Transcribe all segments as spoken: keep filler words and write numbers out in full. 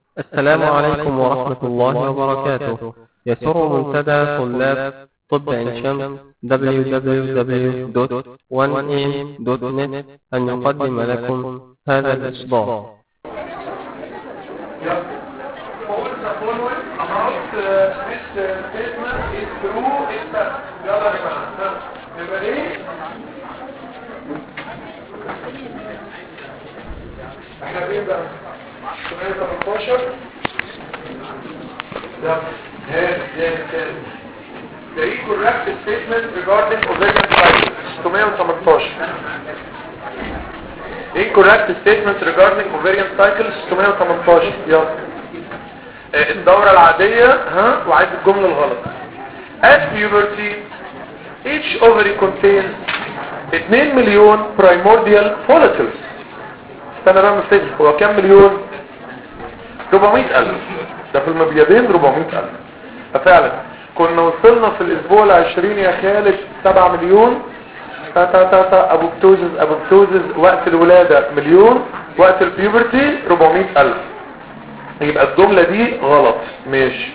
السلام عليكم ورحمة الله وبركاته. يسر منتدى طلاب طب عين شمس دبليو دبليو دبليو دوت وان ايم دوت نت أن يقدم لكم هذا الإصدار. احنا فين بقى؟ ستمية وتمنتاشر ده هاد هاد هاد ده ايه correct statement regarding ovarian cycle ستمية وتمنتاشر ايه correct statement regarding ovarian cycle ستمية وتمنتاشر يلا اه الدورة العادية ها وعايز الجملة الغلط. at puberty each ovary contains اتنين مليون primordial follicles. استنى بقى مستجد هو كام مليون؟ أربعمائة ألف. ده في المبيضين أربعمائة ألف. ففعلا كنا وصلنا في الاسبوع العشرين يا خالد سبعة مليون. تا تا تا تا ابوبتوزز ابوبتوزز وقت الولادة مليون، وقت البيوبرتي أربعمائة ألف. يبقى الجملة دي غلط. ماشي.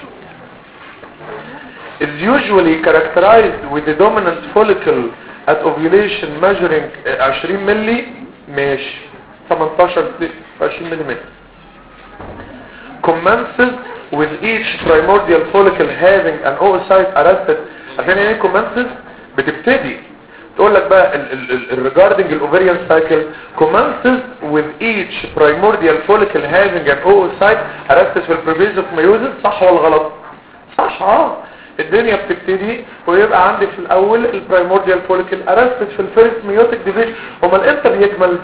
is usually characterized with the dominant follicle at ovulation measuring عشرين ملي. ماشي. ثمانية عشر عشرين ملم. commences with each primordial follicle having an oocyte arrested. عشان يعني commences بتبتدي تقول لك بقى ال ال ال regarding the ovarian cycle commences with each primordial follicle having an oocyte arrested في البريفيز اوف ميوزس. صح ولا غلط؟ صح. اه الدنيا بتبتدي ويبقى عندي في الاول البريمورديال فوليكل arrested في الفيرست ميوتيك ديفيجن. امال امتى بيكمل؟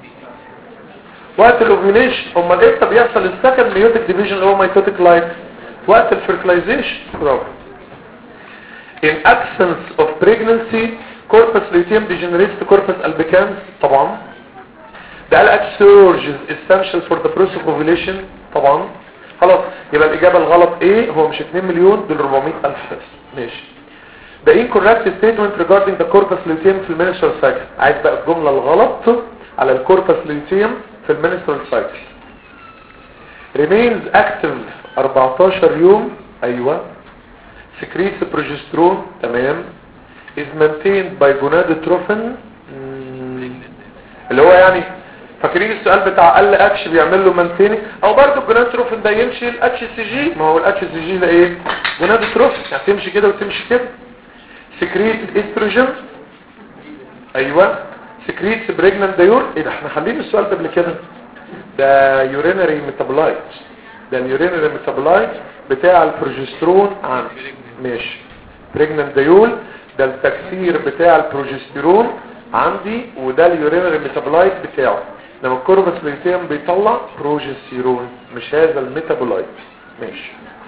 وقت الاوفيليشن. امال امتى بيحصل السكند ميوتيك ديفيجن اللي هو ميتوتيك لايك؟ وقت الفيرتلايزيشن. برافو. in absence of pregnancy corpus luteum degenerates to corpus albicans. طبعا. the L H surge is essential for the process of ovulation. طبعا. خلاص يبقى الاجابه الغلط ايه؟ هو مش اتنين مليون دول أربعمائة ألف بس. ماشي. the incorrect statement regarding the corpus luteum في المنسترال سايكل. عايز بقى الجمله الغلط على الكوربس luteum في المنسترال سايكل. remains active أربعتاشر يوم. ايوه. secretes progesterone. تمام. is maintained by gonadotrophin اللي هو يعني فاكرين السؤال بتاع قل اتش بيعمل له مانتيننج او برضه الجونادوتروفين ده يمشي الاتش سي جي. ما هو الاتش سي جي ده ايه؟ جونادوتروفين يعني تمشي كده وتمشي كده. secrete استروجين. ايوه. secretes pregnant diol. ايه ده احنا حلين السؤال ده قبل كده. ده يورينري ميتابولايت. ده اليورينري ميتابولايت بتاع البروجسترون عن ماشي. pregnant diol ده التكسير بتاع البروجسترون عندي وده اليورينري ميتابولايت بتاعه. لما الكوربس لوتيوم بيطلع بروجستيرون مش هذا الميتابولايت. ماشي.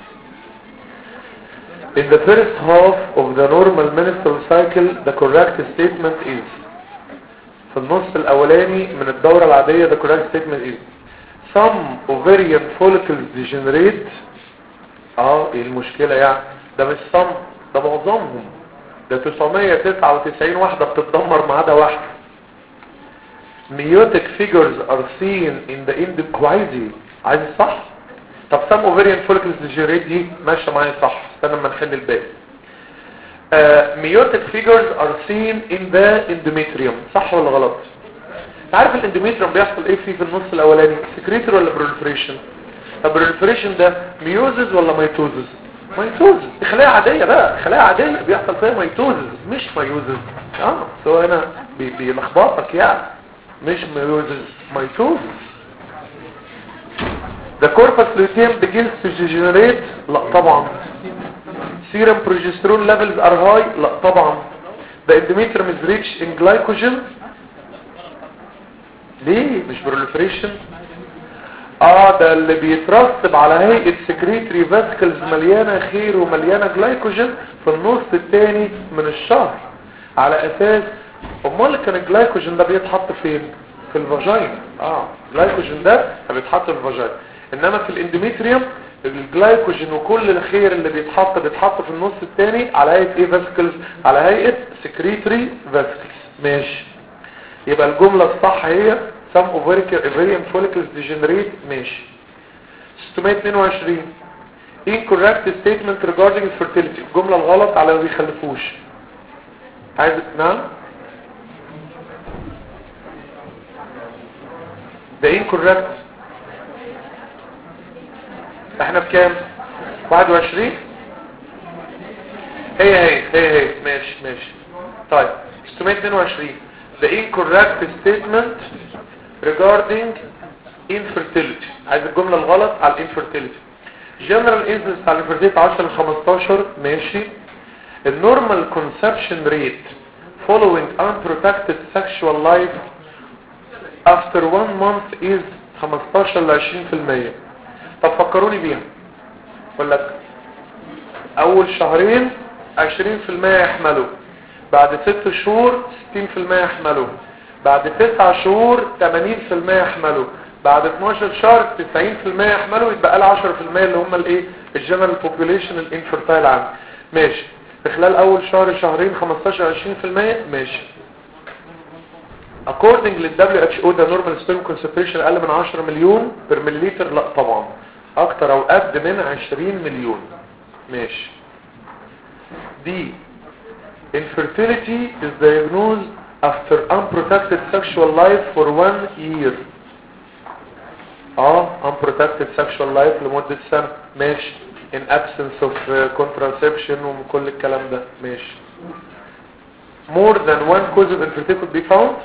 in the first half of the normal menstrual cycle the correct statement is في النص الاولاني من الدورة العادية the correct statement is some ovarian follicles degenerate. اه ايه المشكلة يعني؟ ده مش some ده معظمهم. ده تسعمائة وتسعة وتسعين واحدة بتتدمر ما عدا واحدة. meiotic figures are seen in the end. كويسي عايز صح. طب some ovarian follicles degenerate دي ماشيه معايا صح. استنى لما نحل الباقي. uh, meiotic figures are seen in the endometrium. صح ولا غلط؟ تعرف الاندوميتريوم بيحصل ايه فيه في النص الاولاني؟ سكريتور ولا بروليفريشن؟ طب بروليفريشن ده ميوزز ولا ميتوزز؟ ميتوزز. دي خلايا عاديه بقى. خلايا عاديه بيحصل فيها ميتوزز مش ميوزز. اه سو هنا بيلخبطك يعني. مش ميوزز ميتوزز. The corpus luteum begins to degenerate. لا طبعا. serum progesterone levels are high. لا طبعا. The endometrium is rich in glycogen. ليه مش proliferation؟ اه ده اللي بيترسب على هيئة secretory vesicles مليانة خير ومليانة جلايكوجين في النص الثاني من الشهر. على اساس امال كان الجلايكوجين ده بيتحط فين؟ في الفاجينا. اه الجلايكوجين ده بيتحط في الفاجينا. انما في الاندوميتريوم الجلايكوجين وكل الخير اللي بيتحط بيتحط في النص الثاني على هيئة ايه فاسكلز؟ على هيئة secretory vesicles. ماشي. يبقى الجملة الصح هي some ovarian follicles degenerate. ماشي. ستمية اتنين وعشرين incorrect statement regarding fertility. الجملة الغلط على ما بيخلفوش. عايز نعم ده incorrect. احنا بكام؟ واحد وعشرين. هي هي هي هي ماشي ماشي. طيب ستمية اتنين وعشرين the incorrect statement regarding infertility. عايز الجملة الغلط على infertility. general incidence على infertility عشرة ل خمستاشر ماشي. النورمال conception rate following unprotected sexual life after one month is خمستاشر ل عشرين في المية. طب فكروني بيها. اقول لك اول شهرين عشرين في المية يحملوا، بعد ست شهور ستين في المية يحملوا، بعد تسع شهور تمانين في المية يحملوا، بعد اتناشر شهر تسعين في المية يحملوا، يتبقى لها عشرة في المية اللي هم الايه الجنرال بوبوليشن الانفرتايل عام. ماشي. في خلال اول شهر شهرين خمستاشر عشرين في المية ماشي. according لل دبليو اتش او ده normal sperm concentration اقل من عشرة مليون بر مليلتر. لا طبعا اكتر او قد من عشرين مليون. ماشي. دي infertility is diagnosed after unprotected sexual life for one year. اه unprotected sexual life لمدة سنة. ماشي. in absence of uh, contraception وكل الكلام ده. ماشي. more than one cause of infertility could be found.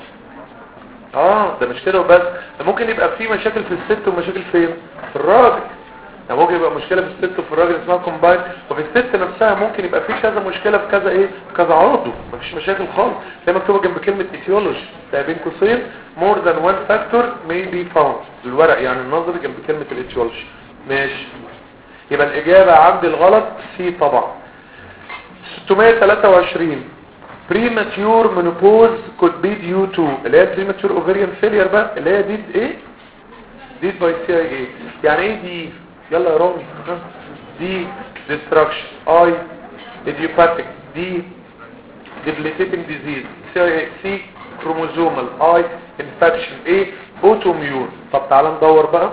اه ده مش كده وبس، ده ممكن يبقى في مشاكل في الست ومشاكل فين في الراجل. ده ممكن يبقى مشكلة في الست وفي الراجل اسمها كومباين، وفي الست نفسها ممكن يبقى في كذا مشكلة في كذا ايه كذا عضو. مفيش مشاكل خالص. زي مكتوبة جنب كلمة etiology ده بين قوسين more than one factor may be found. الورق يعني النظري جنب كلمة الetiology. ماشي. يبقى الإجابة عندي الغلط سي طبعا. ستمية تلاتة وعشرين premature menopause could be due to اللي هي premature ovarian failure بقى اللي هي دي ايه دي باي سي اي ايه. يعني ايه دي؟ يلا يا رامي. دي destruction اي idiopathic دي debilitating disease سي اي سي chromosomal اي infection ايه autoimmune. طب تعالى ندور بقى.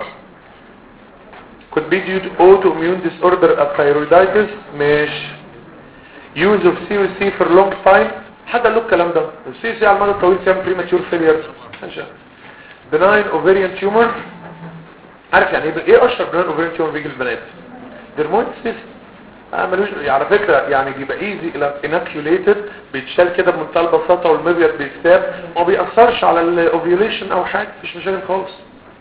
could be due to autoimmune disorder of thyroiditis. ماشي. use of سي او سي for long time. حد قال له الكلام ده؟ السي او سي على المدى الطويل تعمل premature failure. benign ovarian tumor. عارف يعني ايه ايه اشهر benign ovarian tumor بيجي للبنات؟ dermoid cyst. اه ملوش على فكره يعني بيبقى ايزي inoculated بيتشال كده بمنتهى البساطه والمبيض بيتساب وما بيأثرش على الاوفيوليشن او حاجه. مفيش مشاكل خالص.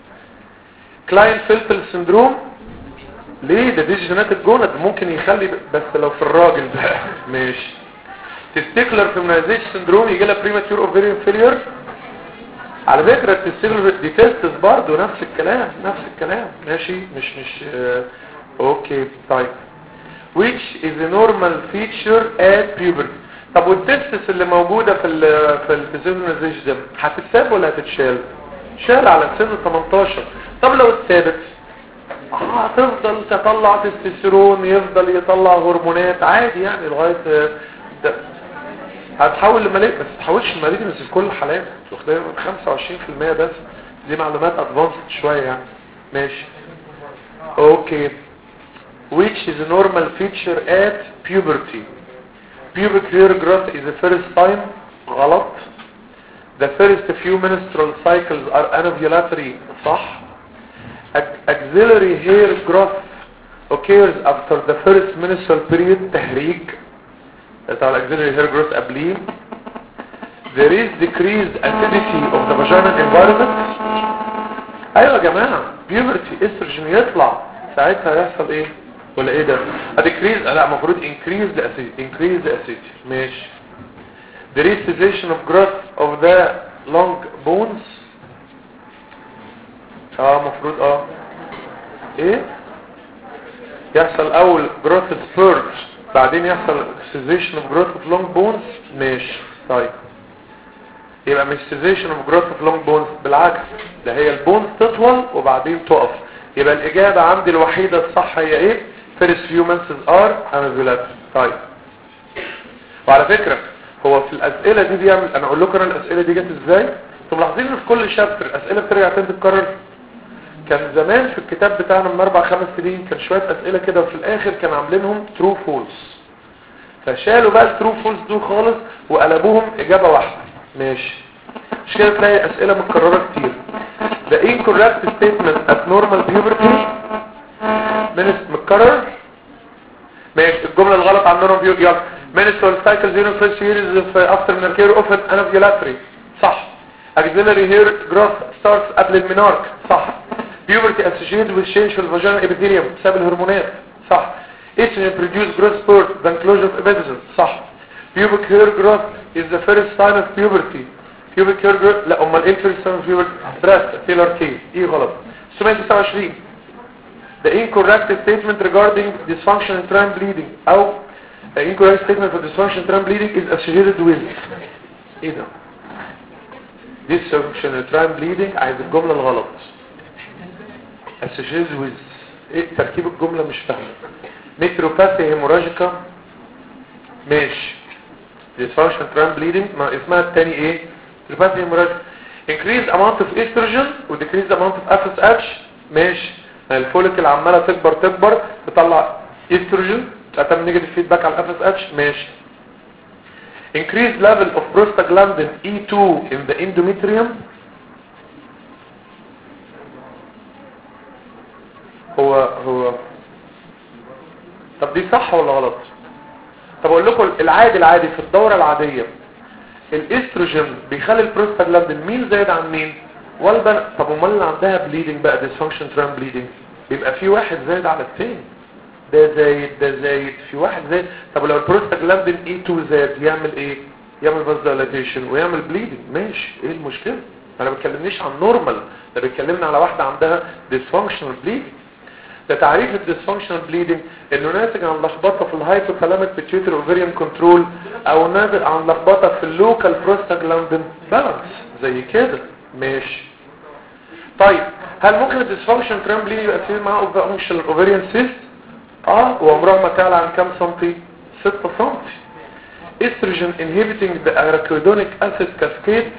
كلاين فيلتل سندروم ليه؟ ده دي جيناتيك جوند ممكن يخلي بس لو في الراجل ده. ماشي. تستيكلر فيمنايزيشن سندروم يجي لها بريماتيور اوفيريان فيلير. على فكره التستيكلر دي تيستس برضه نفس الكلام نفس الكلام. ماشي. مش مش اه اوكي. طيب which is a normal feature at puberty. طب والتستس اللي موجوده في ال في الفيزيولوجي ده هتتساب ولا هتتشال؟ شال على سن تمنتاشر. طب لو اتثابت هتفضل تطلع تستوستيرون يفضل يطلع هرمونات عادي يعني لغايه ده. هتحول لمالي بس تحولش لمالي بس في كل الحالات واخدين خمسة وعشرين في المية بس. دي معلومات ادفانسد شويه يعني. ماشي. اوكي. which is a normal feature at puberty. pubic hair growth is the first time. غلط. the first few menstrual cycles are anovulatory. صح. axillary hair growth occurs after the first menstrual period. تهريج. طبعا axillary hair growth قبليه. there is decreased acidity of the vaginal environment. ايوه يا جماعه puberty estrogen يطلع ساعتها يحصل ايه ولا ايه ده؟ decrease لا المفروض increase the acidity increase the acidity. ماشي. there is cessation of growth of the long bones. اه مفروض اه ايه يحصل اول growth spurt بعدين يحصل cessation of growth of long bones. ماشي. طيب يبقى مش cessation of growth of long bones بالعكس ده هي البونز تطول وبعدين تقف. يبقى الاجابة عندي الوحيدة الصح هي ايه؟ first few months are anovulatory. طيب وعلى فكرة هو في الاسئلة دي بيعمل انا اقول لكم انا الاسئلة دي جت ازاي. انتم ملاحظين ان في كل شابتر اسئلة بترجع تاني تتكرر. كان زمان في الكتاب بتاعنا من اربع خمس سنين كان شوية اسئلة كده وفي الاخر كان عاملينهم ترو فولس، فشالوا بقى الترو فولس دول خالص وقلبوهم اجابة واحدة. ماشي، مش كده تلاقي اسئلة متكررة كتير. The incorrect statement at normal puberty من متكرر. ماشي، الجملة الغلط عن normal puberty يلا menstrual cycle during first years of after menarche often anovulatory صح. axillary hair growth starts قبل المنارك صح. puberty associated with change في الفاجينا epithelium بسبب الهرمونات صح. estrogen produce growth spurt than closure of episodes صح. pubic hair growth is the first sign of puberty. pubic hair growth لا امال ايه first sign of puberty؟ breast taylor case ايه غلط. ستمية وتسعة وعشرين the incorrect statement regarding dysfunction in trans bleeding او the incorrect statement for dysfunction in trans bleeding is associated with ايه ده؟ dysfunction in trans bleeding عايز الجملة الغلط associated with ايه تركيب الجملة مش فاهمة. ميتروباثي هيموراجيكا ماشي. dysfunction trans bleeding ما اسمها التاني ايه؟ ميتروباثي هيموراجيكا. increased amount of estrogen و decreased amount of اف اس اتش ماشي. الفوليكل عماله تكبر تكبر تطلع استروجين تعمل نيجاتيف فيدباك على الاف اس اتش ماشي. increased level of prostaglandin اي تو in the endometrium هو هو طب دي صح ولا غلط؟ طب اقول لكم العادي العادي في الدوره العاديه الاستروجين بيخلي البروستاجلاندين مين زايد عن مين؟ والبن. طب امال اللي عندها بليدنج بقى ديسفانكشن تران بليدنج بيبقى في واحد زايد على الثاني، ده زايد ده زايد في واحد زايد. طب لو البروستاجلاندين اي تو زايد يعمل ايه؟ يعمل فازودايليتيشن ويعمل بليدنج ماشي. ايه المشكله؟ انا ما بتكلمنيش عن نورمال، ده بيتكلمنا على واحده عندها ديسفانكشنال بليدنج. ده تعريف الديسفانكشنال بليدنج انه ناتج عن لخبطه في الهايبوثالاميك بيتيوتري اوفريان كنترول او ناتج عن لخبطه في اللوكال بروستاجلاندين بالانس زي كده ماشي. طيب هل ممكن الديسفانكشن تران بليدنج يبقى فيه معاه فانكشنال اوفريان سيست؟ اه وعمرها ما تعلى عن كام سنتي؟ ستة سنتي. استروجين انهبيتنج ذا اراكيدونيك اسيد كاسكيد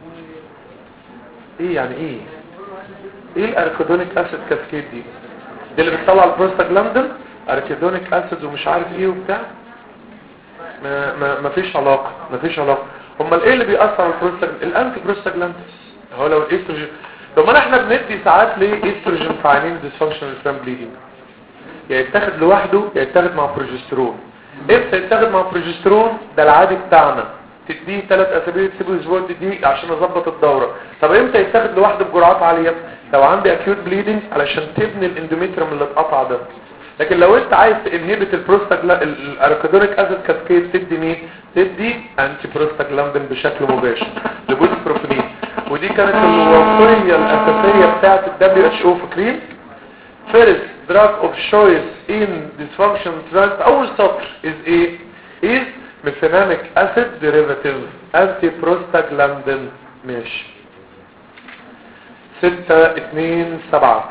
ايه يعني ايه؟ ايه الاراكيدونيك اسيد كاسكيد دي؟ دي اللي بتطلع البروستاجلاندين اراكيدونيك اسيد ومش عارف ايه وبتاع. ما ما ما فيش علاقه ما فيش علاقه. امال ايه اللي بيأثر على البروستاجلاندين؟ الانتي بروستاجلاندين. هو لو الاستروجين طب ما احنا بندي ساعات ليه استروجين في عينين ديسفانكشنال تران بليدنج يا يتاخد لوحده يا يتاخد مع بروجسترون. امتى يتاخد مع بروجسترون؟ ده العادي بتاعنا تديه ثلاث اسابيع تسيبه اسبوع تديه عشان اظبط الدوره. طب امتى يتاخد لوحده بجرعات عاليه؟ لو عندي اكيوت بليدنج علشان تبني الاندوميتريوم اللي اتقطع ده. لكن لو انت عايز تنهبت البروستاجلا الاراكيدونيك اسيد كاسكيد تدي مين؟ تدي انتي بروستاجلاندين بشكل مباشر لبوزبروفينين. ودي كانت الوصيه الاساسيه بتاعه الدبليو اتش او فاكرين؟ first drug of choice in dysfunction drugs اول سطر is ايه؟ is methylamic acid derivative antiprostaglandin ماشي. ستة اتنين سبعة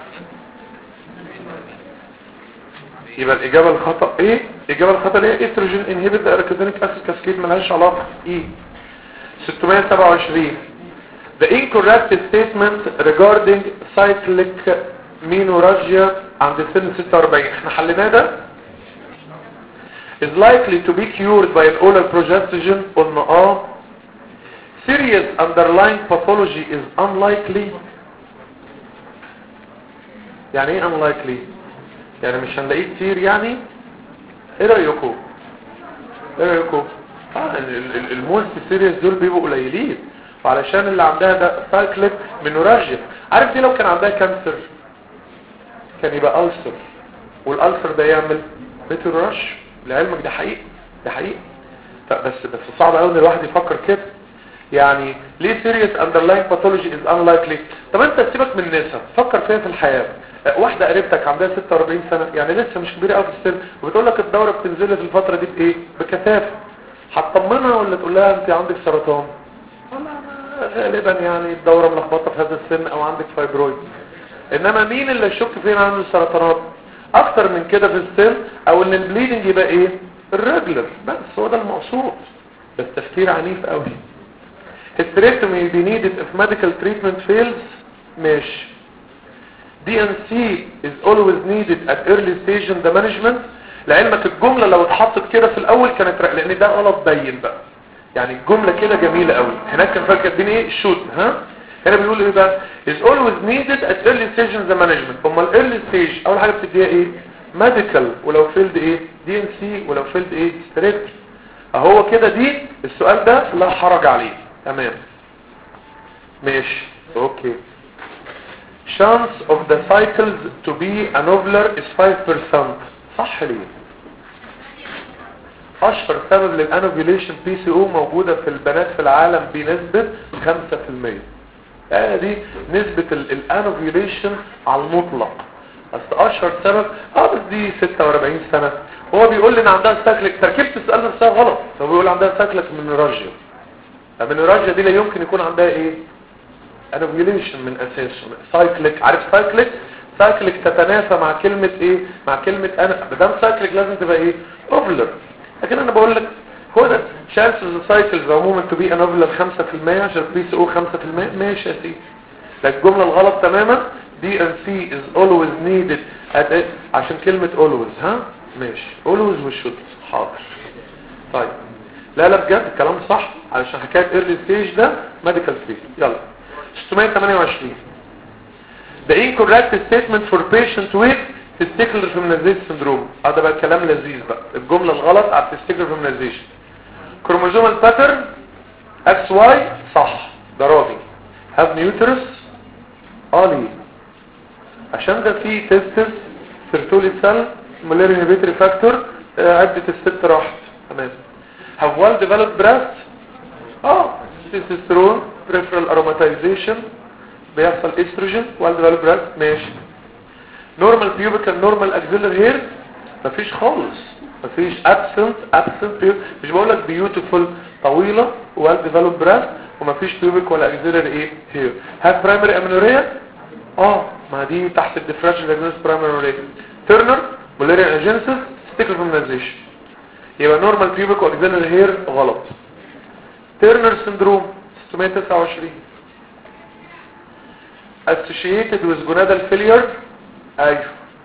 يبقى الإجابة الخطأ ايه؟ الإجابة الخطأ ايه؟ استروجين inhibit the arachidonic acid cascade ملهاش علاقة ايه؟ ستمية وسبعة وعشرين the incorrect statement regarding cyclic menorrhagia عند سن ستة وأربعين احنا حليناه ده is likely to be cured by an oral progestogen قلنا اه. serious underlying pathology is unlikely. يعني ايه unlikely؟ يعني مش هنلاقيه كتير يعني. ايه رأيكم؟ ايه رأيكم؟ اه الموست سيريس دول بيبقوا قليلين وعلشان اللي عندها ده سايكليك مينوراجيا. عارف دي لو كان عندها كانسر كان يبقى ألسر والألسر ده يعمل ميتروراش. لعلمك ده حقيقي ده حقيقي. بس بس صعب قوي ان الواحد يفكر كده. يعني ليه serious underlying pathology is unlikely؟ طب انت تسيبك من النساء فكر فيها في الحياة. واحدة قريبتك عندها ستة وأربعين سنة يعني لسه مش كبيرة قوي في السن وبتقول لك الدورة بتنزل في الفترة دي بايه؟ بكثافة. هتطمنها ولا تقول لها انت عندك سرطان؟ غالبا يعني الدورة ملخبطة في هذا السن او عندك فايبرويد. انما مين اللي يشك فين عنده السرطانات اكتر من كده في السن او ان البليدنج يبقى ايه؟ الريجولر. بس هو ده المقصود. بس تفكير عنيف قوي. hysterectomy be needed if medical treatment fails ماشي. دي ان سي is always needed at early stage in the management. لعلمك الجملة لو اتحطت كده في الاول كانت رأ... لان ده غلط باين بقى. يعني الجملة كده جميلة قوي. هناك كان فاكر كاتبين ايه شوت ها. هنا بيقول ايه بقى is always needed at early stage in the management. اما الايرلي ستيج اول حاجة بتديها ايه ميديكال، ولو فيلد ايه دي ان سي، ولو فيلد ايه ستريكت. اهو كده دي السؤال ده لا حرج عليه. تمام ماشي اوكي. chance of the cycles to be anovullar is five percent. صح ليه؟ اشهر سبب للانوفيوليشن بي سي او موجودة في البنات في العالم بنسبة خمسة في المية. يعني دي نسبة الانوفيوليشن على المطلق. اصل اشهر سبب اه بس دي ستة واربعين سنة. هو بيقول لي ان عندها ساكلك، تركيبة السؤال نفسها غلط. هو بيقول عندها ساكلك منوراجيا. المنوراجيا دي لا يمكن يكون عندها ايه انوفيوليشن من اساسه. سايكليك، عارف سايكليك؟ سايكليك تتنافى مع كلمة ايه مع كلمة انا. بدام سايكليك لازم تبقى ايه اوفلر. لكن انا بقول لك هو ده chances of cycles عموما to be anovular خمسة في المية عشان بي سي او خمسة في المية. ماشي يا سيدي. لكن الجملة الغلط تماما دي ان سي is always needed at a... عشان كلمة always ها ماشي always والشوت حاضر. طيب لا لا بجد الكلام صح علشان حكاية early stage ده medical stage. يلا ستمية وتمانية وعشرين. The incorrect statement for patient with testicular feminization syndrome. هذا بقى كلام لذيذ بقى. الجملة الغلط على testicular feminization. chromosomal pattern اكس واي صح ده راجل. have uterus اه ليه؟ عشان ده فيه testis سيرتولي سيل malaria inhibitory factor عدة الست راحت. تمام. have well developed breast اه testosterone peripheral aromatization بيحصل استروجين well developed breast. ماشي. normal pubic and normal axillary hair مفيش خالص. مفيش absent absent مش بقولك beautiful طويلة well developed breast ومفيش pubic ولا axillary ايه hair. have primary amenorrhea اه ما دي تحت الديفرنشال diagnosis primary amenorrhea. Turner malaria agenesis testicular feminization. يبقى normal pubic و axillary hair غلط. Turner syndrome ستمية وتسعة وعشرين. associated with gonadal failure ايوه.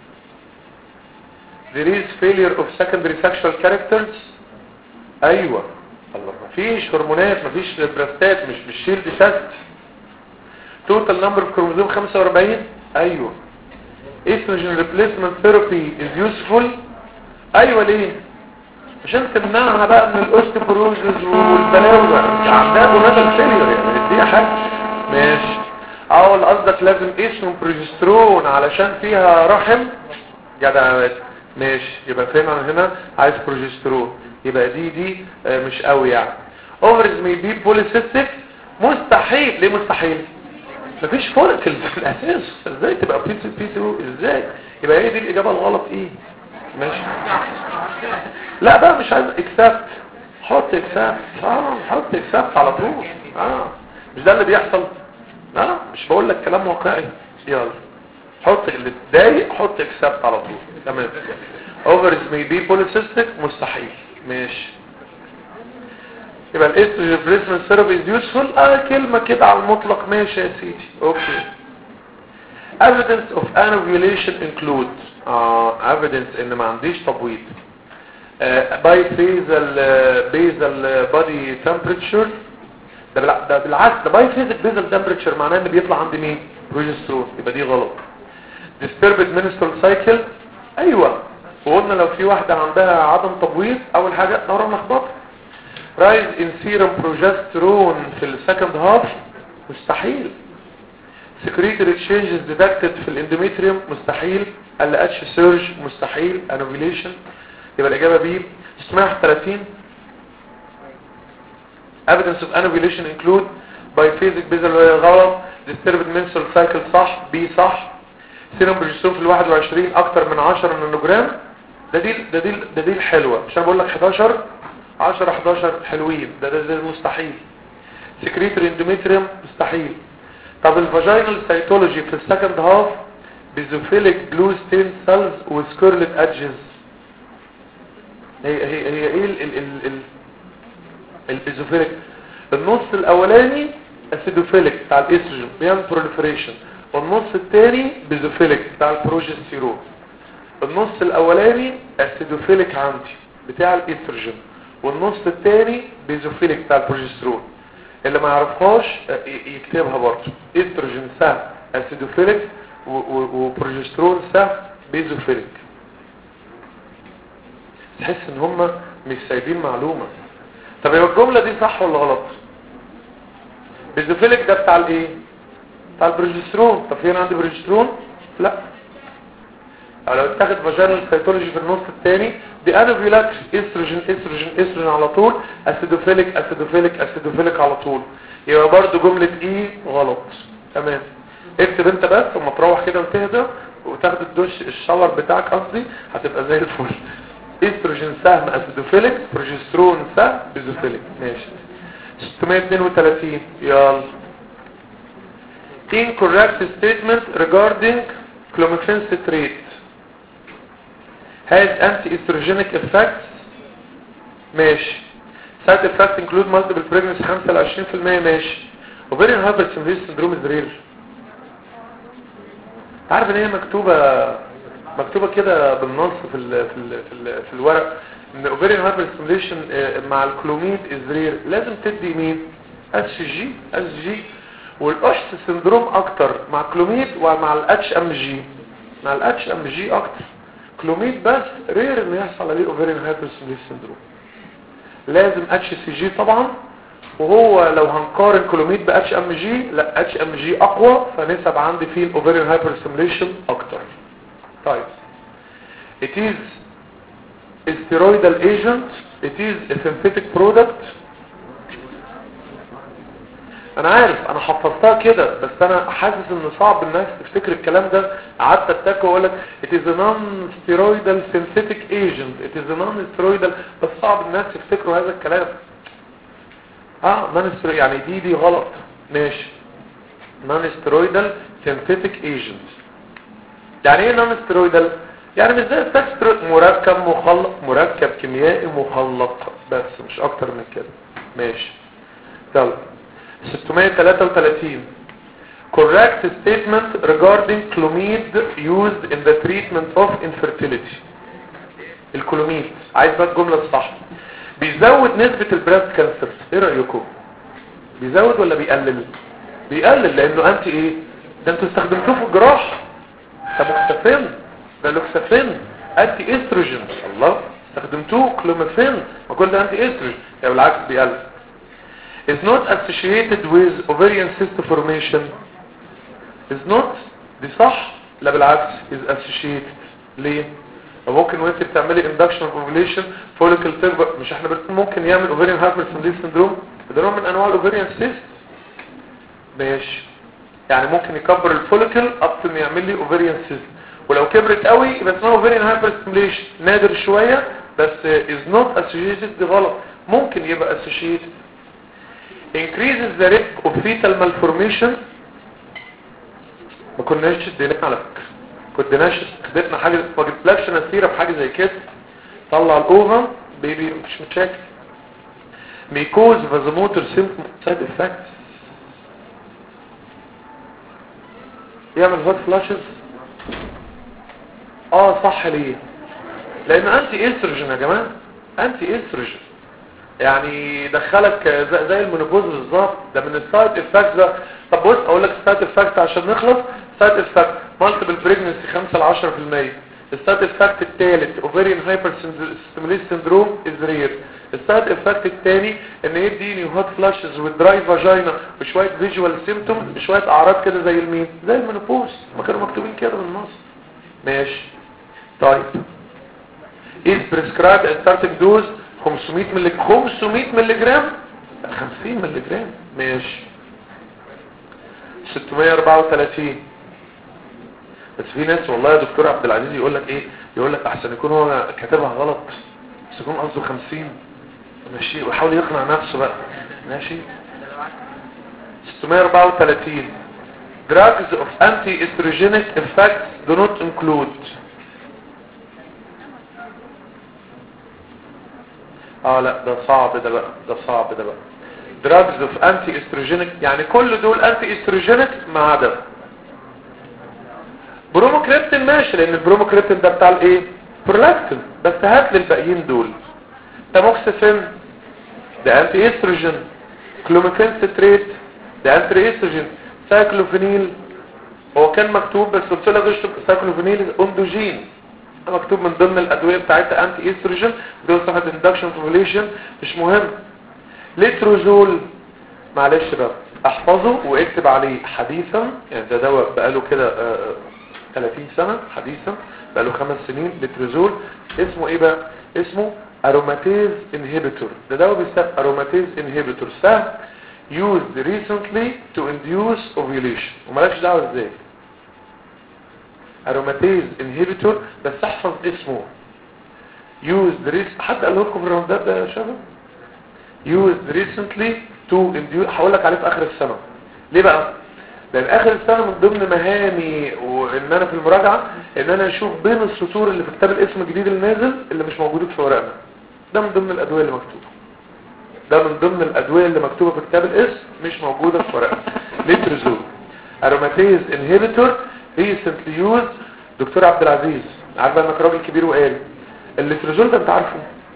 there is failure of secondary sexual characters ايوه. الله مفيش هرمونات مفيش برستات مش مش شيلد شست. total number of chromosome خمسة واربعين ايوه. estrogen replacement therapy is useful ايوه. ليه؟ عشان تمنعها بقى من الاوستيوبروزز والبلاوي. عندها gonadal failure يعني دي حاجه ماشي. اول قصدك لازم اسمه بروجسترون علشان فيها رحم جدع ماشي. يبقى فين هنا عايز بروجسترون. يبقى دي دي مش قوي يعني. اوفرز مي بي بوليسيستيك مستحيل. ليه مستحيل؟ مفيش فوليكلز في الاساس. ازاي تبقى بي سي بي سي ازاي؟ يبقى هي دي الاجابه الغلط. ايه ماشي. لا بقى مش عايز اكسبت. حط اكسبت اه حط اكسبت على طول. اه مش ده اللي بيحصل. اه مش بقول لك كلام واقعي. يلا حط اللي تضايق حط اكسبت على طول. تمام. اوفرز مي بي بوليسيستيك مستحيل. ماشي. يبقى الاستروجين ريبليسمنت ثيرابي از يوسفول اه كلمه كده على المطلق. ماشي يا سيدي اوكي. evidence of anovulation include اه evidence ان ما عنديش تبويض. باي فيزال بيزال بودي تمبريتشر ده بالع... ده بالعكس. ده باي فيزيك بيزل تمبريتشر معناه ان بيطلع عندي مين بروجسترون. يبقى دي غلط. disturbed menstrual cycle ايوه. وقلنا لو في واحده عندها عدم تبويض اول حاجه دوره ملخبطه. rise in serum progesterone في السكند هاف مستحيل. secretory changes detected في الاندوميتريوم مستحيل. ال اتش سيرج مستحيل. anovulation يبقى الاجابه بي. ستمية وواحد وتلاتين. evidence of anovulation include biphasic basal غلط. disturbed menstrual cycle صح. بي صح. سيروم بروجسترون في الواحد وعشرين اكتر من عشرة نانوجرام. ده دي ده دي ده دي الحلوه عشان بقول لك حداشر عشرة حداشر حلوين. ده ده, ده مستحيل. secretory endometrium مستحيل. طب الفاجينال سيتولوجي في السكند هاف بيزوفيليك بلو ستين سيلز وسكيرلت ادجز. هي هي هي ايه ال ال ال, ال البيزوفيليك النص الاولاني اسيدوفيليك بتاع الاستروجين بيعمل بروليفريشن والنص الثاني بيزوفيليك بتاع البروجستيرون. النص الاولاني اسيدوفيليك عندي بتاع الاستروجين، والنص الثاني بيزوفيليك بتاع البروجستيرون. اللي ما يعرفهاش يكتبها برضه، استروجين سهم اسيدوفيليك وبروجستيرون سهم بيزوفيليك. تحس ان هم مش سايبين معلومه. طب هي الجمله دي صح ولا غلط؟ بيزوفيليك ده بتاع الايه؟ بتاع البروجستيرون. طب فين عندي بروجستيرون؟ لا. لو اتاخد فاجينال سيتولوجي في النص الثاني دي انوفيلاكس، استروجين استروجين استروجين على طول، اسيدوفيليك اسيدوفيليك اسيدوفيليك على طول. يبقى برضو جمله ايه غلط. تمام. اكتب انت بس وما تروح كده وتهدى وتاخد الدش الشاور بتاعك قصدي هتبقى زي الفل. استروجين سهم اسيدوفيليك، بروجسترون سهم بيزوفيليك. ماشي. ستمية اتنين وتلاتين يلا. incorrect statement regarding clomiphene citrate has anti-estrogenic effects. ماشي. side effects include multiple pregnancy خمسة ل عشرين في المية. ماشي. ovarian hyperstimulation syndrome is real. عارف ان هي مكتوبة مكتوبة كده بالنص في ال في ال في, ال في الورق ان ovarian hyperstimulation مع الكلوميد is real. لازم تدي مين؟ اس جي اس جي والأحس سندروم اكتر مع كلوميد ومع الاتش ام جي. مع الاتش ام جي اكتر. كلوميد بس رير ان يحصل عليه اوفرين هايبرسيميليس سندروم. لازم اتش سي جي طبعا. وهو لو هنقارن كلوميد باتش ام جي لا اتش ام جي اقوى فنسب عندي فيه الاوفرين هايبرسيميليشن اكتر. طيب it is a steroidal agent, it is a synthetic product. انا عارف انا حفظتها كده بس انا حاسس ان صعب الناس تفتكر الكلام ده. قعدت اتاكد واقول لك it is a non-steroidal synthetic agent, it is a non-steroidal بس صعب الناس يفتكروا هذا الكلام. اه non-steroidal يعني دي دي غلط. ماشي. non-steroidal synthetic agent يعني ايه non-steroidal؟ يعني مش زي التكستر مركب مخلط مركب كيميائي مخلط بس مش اكتر من كده. ماشي. يلا. ستمية تلاتة وتلاتين correct statement regarding clomid used in the treatment of infertility. الكلوميد عايز بقى الجملة الصح. بيزود نسبة البريست كانسر. ايه رأيكم؟ بيزود ولا بيقلل؟ بيقلل لانه انت ايه؟ ده انتوا استخدمتوه في الجراح. تاموكسافين ده لوكسافين انتي استروجين. الله استخدمتوه كلوميفين ما كل ده انتي استروجين. يعني بالعكس بيقلل. is not associated with ovarian cyst formation. is not دي صح لا بالعكس is associated. ليه؟ ممكن وانت بتعملي induction of ovulation follicle تكبر. مش احنا بنقول ممكن يعمل ovarian hyperstimulation syndrome ده نوع من انواع الاوفريان cyst. ماشي. يعني ممكن يكبر الفوليكل اب تو يعمل لي ovarian cyst ولو كبرت قوي يبقى اسمها ovarian hyperstimulation. نادر شويه بس is not associated دي غلط. ممكن يبقى associated. increases the risk of fetal malformation. ما كناش ادينا على فكره كناش ادينا حاجه ما جبتلكش نسيره بحاجه زي كده. طلع الاوفا بيبي مش مشاكل. ميكوز فازوموتور سيمبتوم سايد افكت. يعمل هوت فلاشز. اه صح. ليه؟ لان انتي استروجين يا جماعه. انتي استروجين يعني دخلك زي المونوبوز بالظبط. ده من السايد افكت ده. طب بص اقول لك السايد افكت عشان نخلص. سايد افكت مالتيبل بريجنسي خمسة ل عشرة في المية. السايد افكت الثالث اوفرين هايبر ستيموليس سندروم از رير. السايد افكت الثاني ان يديني هوت فلاشز ودراي فاجينا وشويه فيجوال سيمبتوم شويه اعراض كده زي المين زي المونوبوز ما كانوا مكتوبين كده بالنص. ماشي. طيب is prescribed at starting dose خمسمية ملي خمسمية ملي جرام خمسين ملي جرام. ماشي. ستمية اربعة وتلاتين بس في ناس والله يا دكتور عبد العزيز يقول لك ايه يقول لك احسن يكون هو كاتبها غلط بس يكون قصده خمسين. ماشي ويحاول يقنع نفسه بقى. ماشي. ستمية اربعة وتلاتين drugs of anti-estrogenic effects do not include. اه لا ده صعب ده بقى ده صعب ده بقى. drugs of anti-estrogenic يعني كل دول anti-estrogenic ما عدا بروموكريبتين ماشي لان البروموكريبتين ده بتاع الايه برولاكتين، بس هات لي الباقيين دول. تاموكسيفين ده انتي استروجين، كلوميفين ستريت ده انتي استروجين، سايكلوفينيل هو كان مكتوب بس قلت لك اشرب سايكلوفينيل اندوجين، مكتوب من ضمن الادويه بتاعتها انتي استروجين، ده صاحب اندكشن فوفيليشن مش مهم. ليتروزول معلش بقى احفظه واكتب عليه حديثا، يعني ده دواء بقاله كده ثلاثين سنة حديثا، بقاله خمس سنين. ليتروزول اسمه ايه بقى؟ اسمه اروماتيز انهيبيتور، ده دواء بيستخدم اروماتيز انهيبيتور سهل used recently to induce ovulation، ومالكش دعوه ازاي. اروماتيز انهيبيتور بس احفظ اسمه used recently، حد قال لكم في الراوندات ده يا شباب؟ used recently to induce، هقول لك عليه في اخر السنه. ليه بقى؟ لان اخر السنه من ضمن مهامي وان انا في المراجعه ان انا اشوف بين السطور اللي في كتاب الاسم الجديد اللي نازل اللي مش موجودين في ورقنا، ده من ضمن الادويه اللي مكتوبه، ده من ضمن الادويه اللي مكتوبه في كتاب الاسم مش موجوده في ورقنا. ليتروزول اروماتيز انهيبيتور ريسنتلي يوز. دكتور عبد العزيز عارف انك راجل كبير وقال الليتروزول ده انت عارفه؟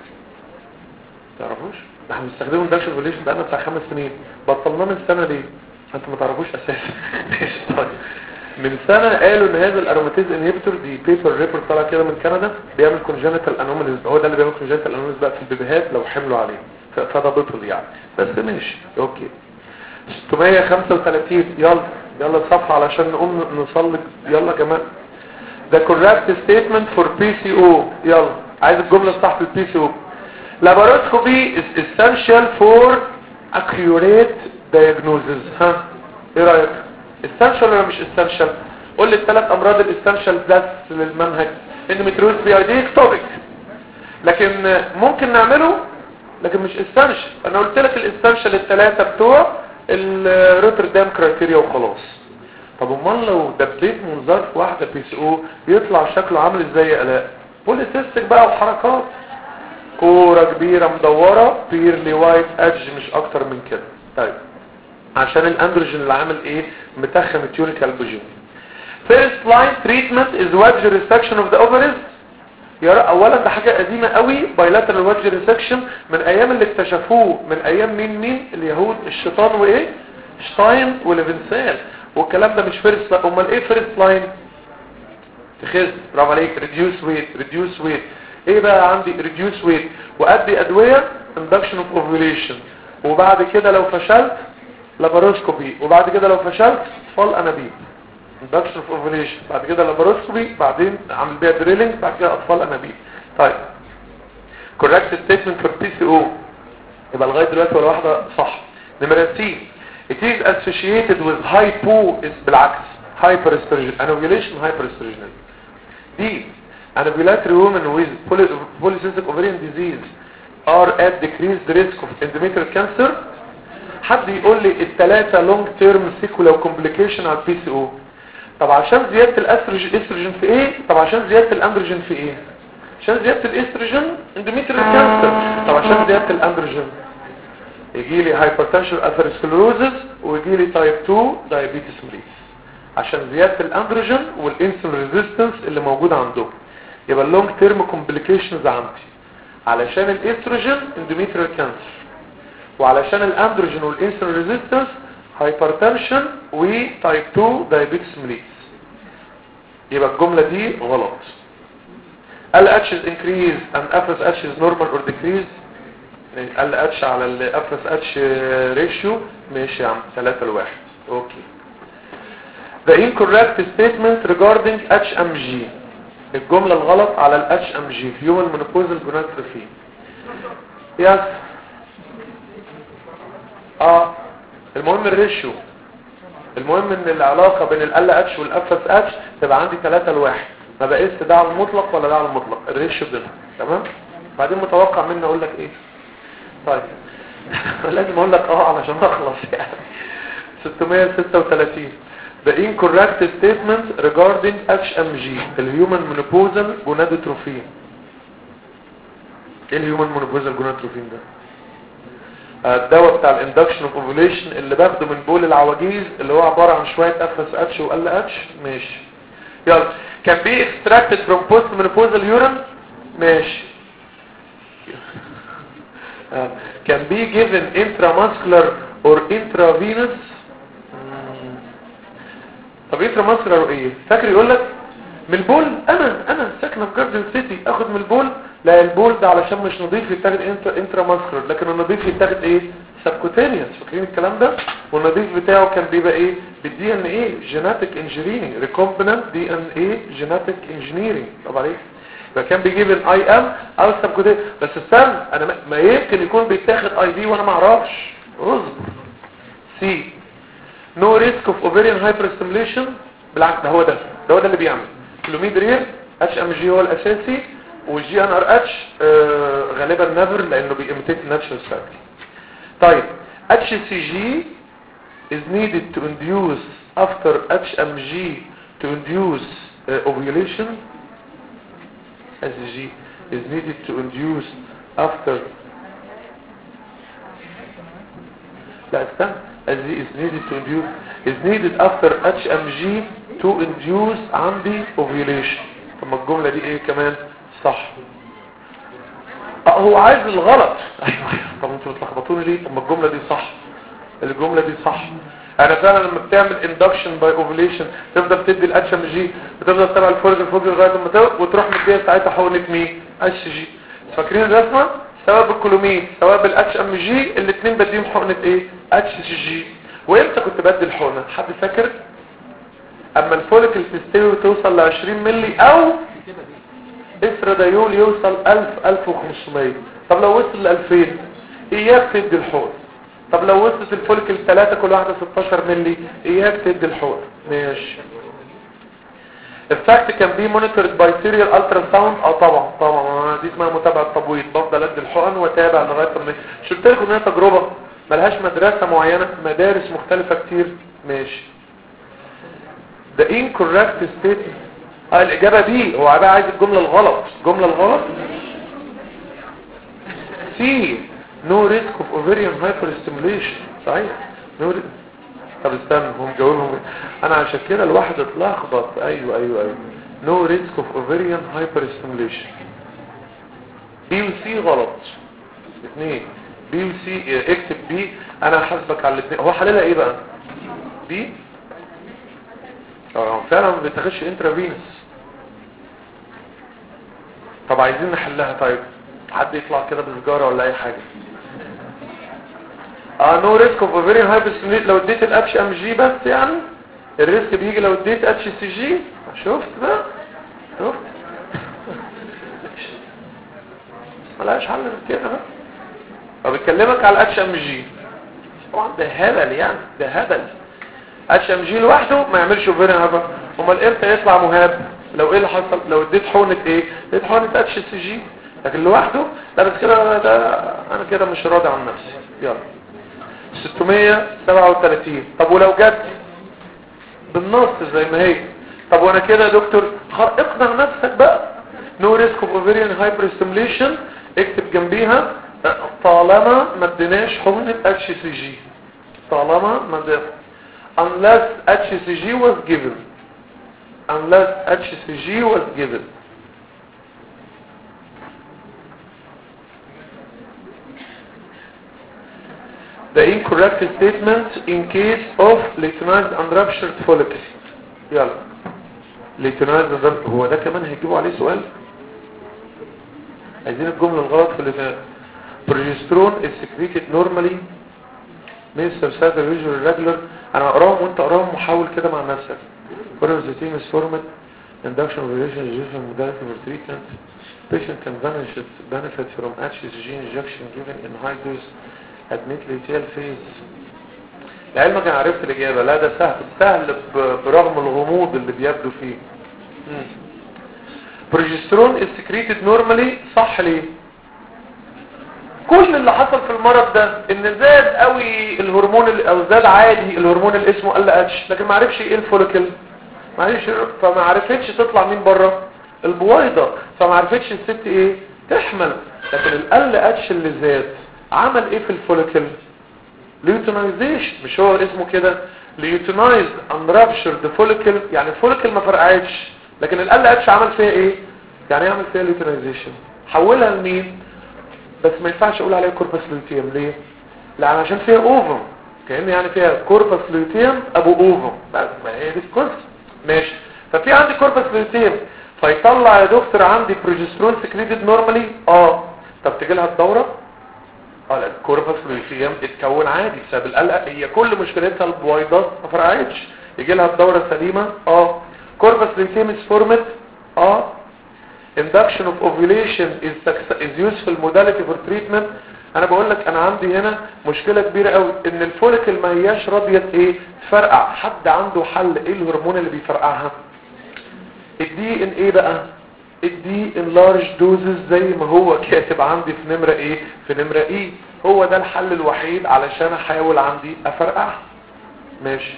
تعرفوش؟ احنا بنستخدمه اندكشن فوفيليشن بقالنا بتاع خمس سنين، بطلناه من سنه ليه؟ انت ما تعرفوش اساسا. طيب من سنه قالوا ان هذا الاروماتيز انهيبيتور دي بيبر ريبورت طالع كده من كندا بيعمل كونجنتال انوماليز، هو ده اللي بيعمل كونجنتال انوماليز بقى في البيبيهات لو حملوا عليه، فده بطل يعني، بس ماشي اوكي. ستمية وخمسة وثلاثين يلا يلا الصفحه علشان نقوم نصلي يلا يا جماعه. The correct statement for بي سي او، يلا عايز الجمله الصح في البي سي او. Laparoscopy is essential for accurate diagnosis. ها ايه رايك؟ essential ولا مش essential؟ قول لي الثلاث امراض الاسنشال بس للمنهج. اندوميتريوز بي اي دي توبيك، لكن ممكن نعمله لكن مش essential. انا قلت لك الاسنشال الثلاثه بتوع الروتردام كرايتيريا وخلاص. طب امال لو دبيت منظار في واحده بي سي او يطلع شكله عامل ازاي يا الاء؟ بوليسيستك بقى وحركات، كوره كبيره مدوره بيرلي وايت ادج مش اكتر من كده. طيب عشان الاندروجين اللي عامل ايه متخم التيونيكال بوجين. first line treatment is wedge resection of the ovaries. يا اولا ده حاجه قديمه قوي، bilateral wedge resection من ايام اللي اكتشفوه من ايام مين مين اليهود الشيطان وايه شتاين وليفنسال، والكلام ده مش فيرست. امال ايه فيرست لاين؟ تخز برافو عليك، ريديوس ويت ريديوس ويت. ايه بقى عندي ريديوس ويت وادي ادويه induction of ovulation، وبعد كده لو فشلت لاباروسكوبي، وبعد كده لو فشلت اطفال انابيب induction of ovulation، بعد كده لاباروسكوبي، بعدين اعمل بيها دريلينج، بعد كده اطفال انابيب. طيب correct statement for بي سي او يبقى لغايه دلوقتي ولا واحده صح. نمره سي it is associated with hypo بالعكس hyperestrogen anovulation hyperestrogen. دي anovulatory women with polycystic ovarian disease are at decreased risk of endometrial cancer. حد يقول لي الثلاثه لونج تيرم سيكولا وكومبليكيشن على البي سي او. طب عشان زياده الاستروجين استروجين في ايه؟ طب عشان زياده الاندروجين في ايه؟ عشان زياده الاستروجين اندوميتريال كانسر. طب عشان زياده الاندروجين يجي لي هايبرتنشن اثيروسكليروزس ويجي لي تايب اتنين دايابيتس ميليتس، عشان زياده الاندروجين والانسولين ريزيستنس اللي موجود عندهم. يبقى اللونج تيرم كومبليكيشنز عندي علشان الاستروجين اندوميتريال كانسر، وعلشان الاندروجين والانسولين ريزيستنس هايبرتنشن وتايب اتنين دايابيتس ميليتس. يبقى الجمله دي غلط. ال اتش is increased and اف اس اتش is normal or decreased. ال اتش على ال اف اس اتش ratio ماشي يا عم ثلاثة لواحد. اوكي. The incorrect statement regarding اتش ام جي. الجمله الغلط على ال اتش ام جي human menopausal gonadotrophy. يس اه المهم الريشيو، المهم ان العلاقه بين ال اتش والاف اس اتش تبقى عندي ثلاثة لواحد، ما بقيس ده على المطلق ولا ده على المطلق، الريشيو بينهم. تمام. بعدين متوقع مني اقول لك ايه؟ طيب لازم اقول لك اه علشان اخلص يعني. ستمية وستة وثلاثين The incorrect statement regarding اتش ام جي الهيومن مونوبوزال جونادوتروفين. ايه الهيومن مونوبوزال جونادوتروفين ده؟ الدواء بتاع الاندكشن اوف اوفوليشن اللي باخده من بول العواجيز اللي هو عباره عن شويه اف اس اتش وال اتش. ماشي. يلا can be extracted from postmenopausal urine ماشي can be given intramuscular or intravenous. طب intramuscular ايه؟ فاكر يقول لك من البول. انا انا ساكنه في جاردن سيتي اخد من البول. لا البول ده علشان مش نظيف يتاخد انتراماسكولار لكن النظيف يتاخد ايه؟ سبكوتينيوس. فاكرين الكلام ده؟ والنظيف بتاعه كان بيبقى ايه؟ بالدي ان ايه جيناتيك انجينيرنج ريكومبيننت دي ان ايه جيناتيك انجينيرنج. طب عليك فكان بيجيب الاي ام او السبكوتينيوس. بس استنى انا ما يمكن يكون بيتاخد اي دي وانا ما اعرفش. اصبر. سي نو ريسك اوف اوفيريان هايبرستيميليشن. بالعكس ده هو ده ده هو ده اللي بيعمل كلوميدرير اتش ام جي هو الاساسي والجي ان ار اتش آه غالبا نيفر لانه بيميتيت ناتشرال سايكل. طيب اتش سي جي is needed to induce after اتش ام جي to induce uh, ovulation. اتش سي جي is needed to induce after لا استنى اتش سي جي is needed to induce is needed after اتش ام جي to induce عندي ovulation. طب ما الجملة دي ايه كمان صح؟ اه هو عايز الغلط. ايوه طب انتوا بتلخبطوني ليه؟ طب ما الجملة دي صح. الجملة دي صح. انا فعلا لما بتعمل induction by ovulation تفضل تدي الاتش ام جي بتفضل تبع الفولج الفولج لغايه ما تروح وتروح مديها ساعتها حقنه مين؟ اتش جي. فاكرين الرسمه؟ سواء بالكلومين سواء بالاتش ام جي الاثنين بديهم حقنه ايه؟ اتش جي. وامتى كنت بدي الحقنه؟ حد فاكر؟ اما الفوليكل تستوي وتوصل ل عشرين مللي او استرادايول يوصل ألف ألف وخمسمية. طب لو وصل ل ألفين اياك تدي الحقن. طب لو وصلت الفوليكل ثلاثة كل واحدة ستاشر مللي اياك تدي الحقن. ماشي. الفاكت كان بي مونيتورد باي سيريال الترا ساوند. اه طبعا طبعا دي اسمها متابعه تبويض. بفضل ادي الحقن واتابع لغايه ما شفت لكم ان هي تجربه ملهاش مدرسه معينه مدارس مختلفه كتير. ماشي. ده incorrect statement. اه الاجابه دي هو بقى عايز الجمله الغلط. الجمله الغلط سي no risk of ovarian hyperstimulation. صحيح no risk. طب استنى هم جاوبهم انا عشان كده الواحد اتلخبط. ايوه ايوه ايوه no risk of ovarian hyperstimulation. بي وسي غلط. اثنين بي وسي اكتب بي. انا هحاسبك على الاثنين. هو حللها ايه بقى؟ بي اه فعلا ما بتاخدش انترافينس. طب عايزين نحلها. طيب حد يطلع كده بسجاره ولا اي حاجه. اه نو ريسك اوف اوفيريان هايبرستيميليشن لو اديت الاتش ام جي بس يعني الريسك بيجي لو اديت اتش سي جي. شفت بقى شفت ملهاش حل غير كده بقى. فبيكلمك على الاتش ام جي. طبعا ده هبل يعني ده هبل. اتش ام جي لوحده ما يعملش اوفيريان هايبر. امال امتى يطلع مهاب؟ لو ايه اللي حصل؟ لو اديت حقنه ايه؟ اديت حقنه اتش سي جي. لكن لوحده لا. بس كده ده انا كده مش راضي عن نفسي. يلا ستمية وسبعة وثلاثين. طب ولو جت بالنص زي ما هي. طب وانا كده يا دكتور اقنع نفسك بقى. نو ريسك اوف اوفيريان هايبرستيميليشن اكتب جنبيها طالما ما اديناش حقنه اتش سي جي. طالما ما ادينا unless اتش سي جي was given. unless اتش سي جي was given. the incorrect statement in case of luteinized unruptured follicle. يلا luteinized unruptured هو ده كمان هيجيبوا عليه سؤال. عايزين الجملة الغلط في اللي progesterone is secreted normally Mister Sadler usually regular. انا اقراهم وانت اقراهم وحاول كده مع نفسك. What is the team is formed induction of relation injection modality of treatment. Patient can benefit benefit from اتش سي جي injection given in high dose admit luteal phase. لعلمك انا عرفت الاجابه. لا ده سهل سهل برغم الغموض اللي بيبدو فيه. بروجسترون is secreted normally. صح ليه؟ كل اللي حصل في المرض ده ان زاد قوي الهرمون او زاد عادي الهرمون اللي اسمه ال اتش لكن ما عرفش ايه الفوليكل. ما عرفش فما عرفتش تطلع مين بره البويضه. فما عرفتش الست ايه تحمل. لكن ال اتش اللي زاد عمل ايه في الفوليكل؟ ليوتينايزيشن. مش هو اسمه كده ليوتينايز unruptured follicle، يعني الفوليكل ما فرقعتش لكن ال ال اتش عمل فيها ايه؟ يعني يعمل فيها ليوتينايزيشن، حولها لمين؟ بس ما ينفعش اقول عليها كوربس لوتيوم. ليه؟ لان عشان فيها اوفم، كأن يعني فيها كوربس لوتيوم ابو اوفم، بس ما هي دي القصه. ماشي. ففي عندي كوربس لوتيوم فيطلع يا دكتور عندي بروجسترون سكريتد نورمالي. اه طب تيجي لها الدوره، اه لا الكوربس لوتيوم اتكون عادي بسبب القلق، هي كل مشكلتها البويضات ما فرقعتش، يجي لها الدوره سليمه. اه كوربس لوتيوم is formed. اه induction of ovulation is is useful modality for treatment. انا بقول لك انا عندي هنا مشكله كبيره قوي ان الفوليكل ما هياش راضيه ايه تفرقع. حد عنده حل ايه الهرمون اللي بيفرقعها؟ الدي ان ايه بقى، الدي ان لارج دوزز زي ما هو كاتب عندي في نمره ايه، في نمره ايه. هو ده الحل الوحيد علشان احاول عندي افرقعها. ماشي.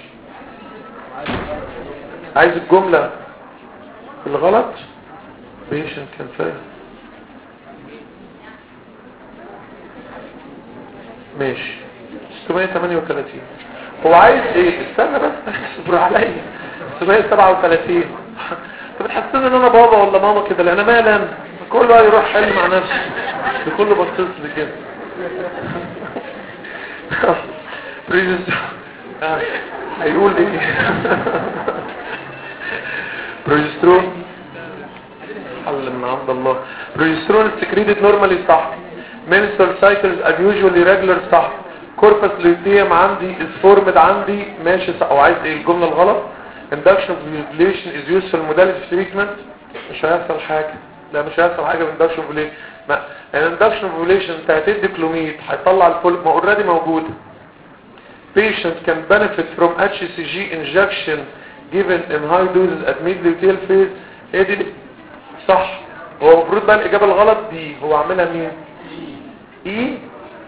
عايز الجمله الغلط patient can fail. ماشي. ستمية وتمانية وتلاتين هو عايز ايه؟ استنى بس اصبر عليا. ستمية وسبعة وتلاتين انت بتحسسني ان انا بابا ولا ماما كده؟ لان انا مالي انا كل واحد يروح حل مع نفسه بكل بصيص لي كده. آه. هيقول ايه؟ بروجسترون حل من عند الله. بروجسترون سكريتد نورمالي صح. menstrual cycles unusually regular صح. corpus luteum عندي is formed عندي ماشي صح. او عايز ايه الجمله الغلط؟ induction of ovulation is useful modality of treatment. مش هيحصل حاجه، لا مش هيحصل حاجه من induction of ovulation. ما induction of ovulation انت هتدي كلوميد هيطلع الفوليك ما اوريدي موجود. patient can benefit from اتش سي جي injection given in high doses at mid luteal phase. ايه دي صح. هو المفروض بقى الاجابه الغلط دي هو عاملها مين؟ ايه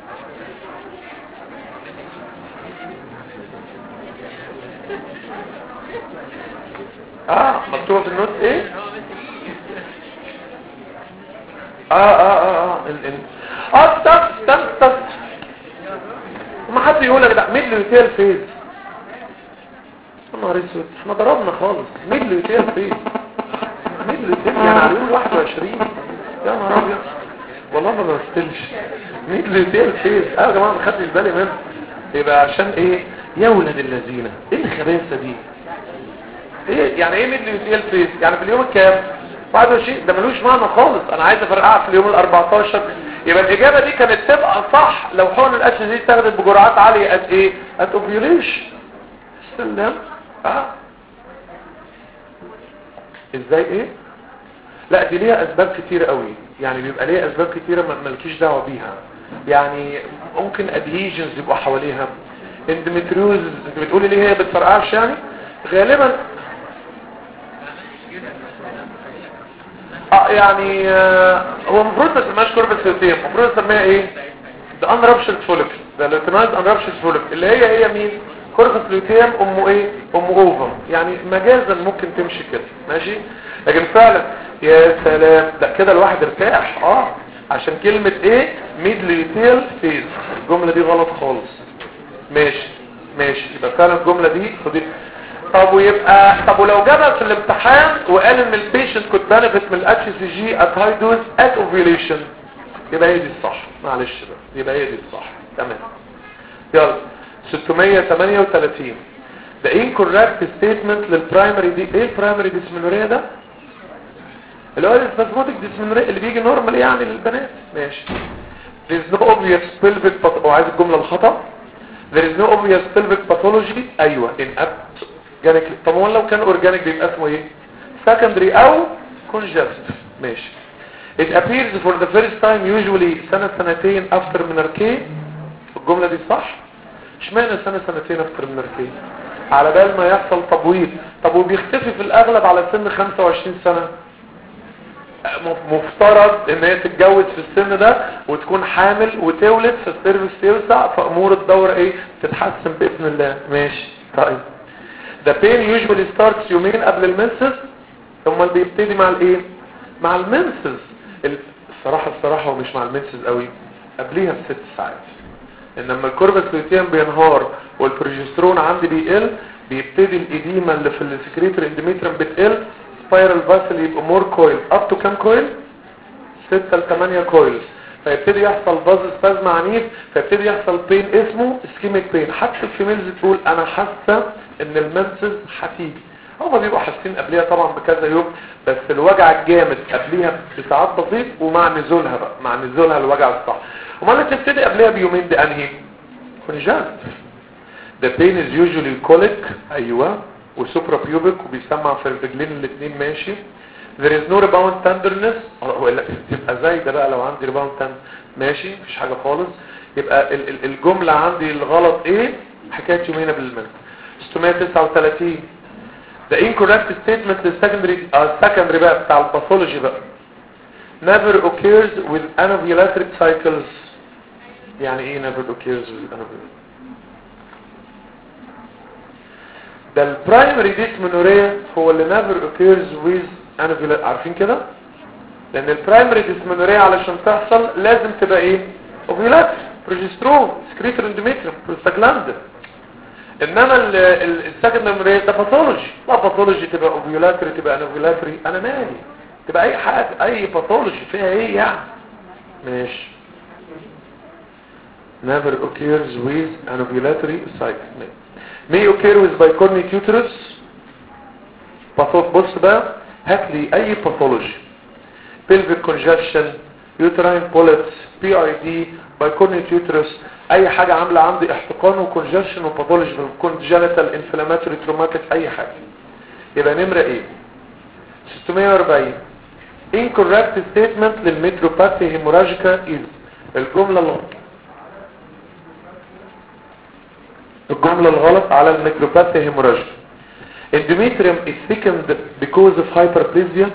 اه مكتوبه في النوت ايه؟ اه اه اه اه ال ال اه استنى استنى استنى وما حد يقول لك ده ميد لوتيال فيز. يا نهار اسود احنا ضربنا خالص. ميد لوتيال فيز، ميد لوتيال يعني على يوم واحد وعشرين. يا نهار ابيض والله ما بستلش. ميد لوتيال فيز اه يا جماعه ما خدتش بالي منه. يبقى عشان ايه يا ولاد الذين؟ ايه الخباثه دي؟ ايه يعني ايه ميد لوتيال فيز؟ يعني في اليوم الكام؟ واحد وعشرين. ده ملوش معنى خالص. انا عايز افرقعها في اليوم الاربعتاشر. يبقى الاجابه دي كانت تبقى صح لو حقن الاتش دي اتاخدت بجرعات عاليه قد ايه؟ قد اوفيوليشن. سلام. اه ازاي ايه؟ لا دي ليها اسباب كتير قوي، يعني بيبقى ليها اسباب كتيره مالكيش دعوه بيها. يعني ممكن ادهيجنز يبقوا حواليها، اندوميتريوز. انت بتقولي ليه هي بتفرقعش؟ يعني غالبا اه يعني آه هو المفروض ما تسميهاش كوربس لوتيوم، المفروض نسميها ايه؟ ده انرابشد فوليكل، ده لوتينايز انرابشد فوليكل اللي هي هي مين؟ كوربس لوتيوم ام ايه؟ ام اوفم. يعني مجازا ممكن تمشي كده ماشي، لكن فعلا يا سلام ده كده الواحد ارتاح. اه عشان كلمة ايه؟ ميد لوتيال فيز. الجملة دي غلط خالص. ماشي ماشي يبقى فعلا الجملة دي خدي. طب ويبقى طب ولو جابها في الامتحان وقال ان البيشنت كود بنفيت من الاتش سي جي ات هاي دوز ات اوفيوليشن، يبقى هي دي الصح. معلش بقى يبقى هي دي الصح. تمام. يلا ستمية وتمانية وتلاتين ده incorrect statement للبرايمري دي. ايه البرايمري ديسمنوريا ده؟ اللي هو السبازموتيك ديسمنوريا اللي بيجي نورمال يعني للبنات. ماشي. there is no obvious pelvic pathology. وعايز الجمله الخطا. there is no obvious pelvic pathology. ايوه in organic. طب هو لو كان organic بيبقى اسمه ايه؟ secondary او congestive. ماشي. it appears for the first time usually سنه سنتين after menarche. الجمله دي صح. اشمعنى سنه سنتين after menarche؟ على بال ما يحصل تبويض. طب وبيختفي في الاغلب على سن خمسة وعشرين سنه. مفترض ان هي تتجوز في السن ده وتكون حامل وتولد فالسيرفس يوسع فامور الدورة ايه تتحسن باذن الله. ماشي. طيب the pain usually starts يومين قبل المنسس. ثم بيبتدي مع الايه؟ مع المنسس. الصراحة الصراحة ومش مع المنسس قوي، قبليها بست ساعات. ان لما الكوربس لوتيان بينهار والبروجسترون عندي بيقل بيبتدي الاديمه اللي في السكريتور اندوميتريوم بتقل، سبايرال فاسل يبقى مور كويل، اب تو كام كويل؟ ستة ل ثمانية كويل، فيبتدي يحصل باز سبازم عنيف، فيبتدي يحصل بين اسمه اسكيميك بين. حتى الفيميلز تقول انا حاسه ان المنسز هتيجي، هما بيبقوا حاسين قبليها طبعا بكذا يوم، بس الوجع الجامد قبليها بساعات بسيط، ومع نزولها بقى مع نزولها الوجع الصح. امال اللي تبتدي قبليها بيومين ده انهي؟ كونجنت. The pain is usually colic، ايوه، وسوبرا بيوبك، وبيسمع في الرجلين الاثنين ماشي. There is no rebound tenderness، ولا تبقى زي ده بقى لو عندي rebound tenderness ماشي مفيش حاجة خالص. يبقى ال ال الجملة عندي الغلط ايه؟ حكاية يومين بالمنت. ستمية وتسعة وثلاثين The incorrect statement للسكندري اه secondary بقى بتاع الباثولوجي بقى never occurs with anovulatoric cycles. يعني ايه never occurs with anovulatoric؟ ده البرايمري ديسمنوريا هو اللي never occurs with anovulatoric، عارفين كده؟ لان البرايمري ديسمنوريا علشان تحصل لازم تبقى ايه؟ ovulatory، بروجسترون، سكريتور اندوميتريوم، بروستاجلاندين. انما السكندري ده باثولوجي، لا باثولوجي تبقى اوفيولاتري تبقى انوفيولاتري، انا مالي، تبقى اي حاجه اي باثولوجي فيها ايه يعني. ماشي never occurs with anovulatory cycle may occur with bicornuate uterus. بص بقى هات لي اي باثولوجي، pelvic congestion، uterine polyps، بي اي دي، bicornuate uterus، اي حاجة عاملة عندي احتقان وكونجشن وباثولوجي كونجنتال انفلاماتوري تروماتيك اي حاجة. يبقى نمرة ايه؟ ستمية واربعين incorrect statement للميتروباثي هيموراجيكا is الجملة الغلط الجملة الغلط على الميتروباثي هيموراجيكا. endometrium is thickened because of hyperplasia.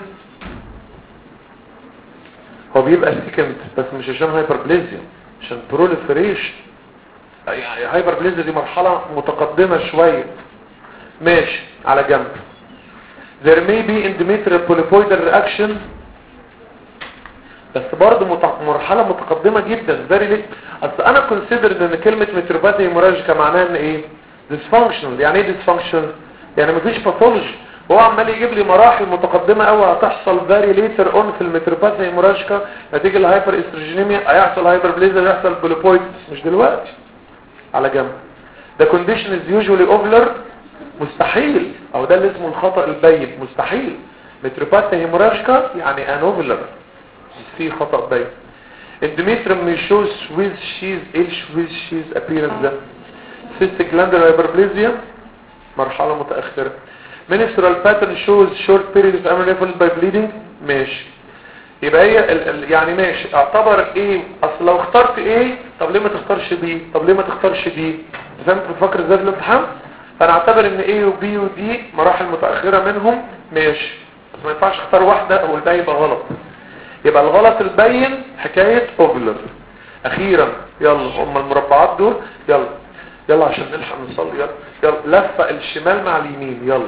هو بيبقى thickened بس مش عشان hyperplasia، عشان proliferation. يعني hyperplasia دي مرحلة متقدمة شوية. ماشي على جنب. there may be endometrial polypoidal reaction، بس برضه مت... مرحلة متقدمة جدا very late. اصل انا consider ان كلمة ميتروباثي هيموراجيكا معناها ان ايه؟ dysfunctional. يعني ايه dysfunctional؟ يعني مفيش باثولوجي، هو عمال يجيب لي مراحل متقدمة قوي هتحصل very later on في الميتروباثي هيموراجيكا نتيجة الهايبر استروجينيميا، هيحصل هايبربليزيا، هيحصل بوليبويد، مش دلوقتي. على جنب. the condition is usually ovular، مستحيل، او ده اللي اسمه الخطأ البين، مستحيل. ميتروباثي هيموراجيكا يعني انوفلر، في خطأ بين. endometrium may show with sheath age with sheath appearance ده. cystic glandular hyperplasia مرحلة متأخرة. menstrual pattern shows short period of amenorrhea followed by bleeding. ماشي. يبقى هي ال ال يعني ماشي اعتبر ايه؟ اصل لو اخترت ايه طب ليه ما تختارش بي؟ طب ليه ما تختارش دي؟ فهمت بفكر ازاي في الامتحان؟ فانا اعتبر ان ايه وبي ودي مراحل متأخرة منهم. ماشي. بس ما ينفعش اختار واحدة او الباقي يبقى غلط. يبقى الغلط البين حكاية اوفلر. اخيرا يلا هم المربعات دول، يلا يلا عشان نلحق نصلي، يلا يلا لفة الشمال مع اليمين، يلا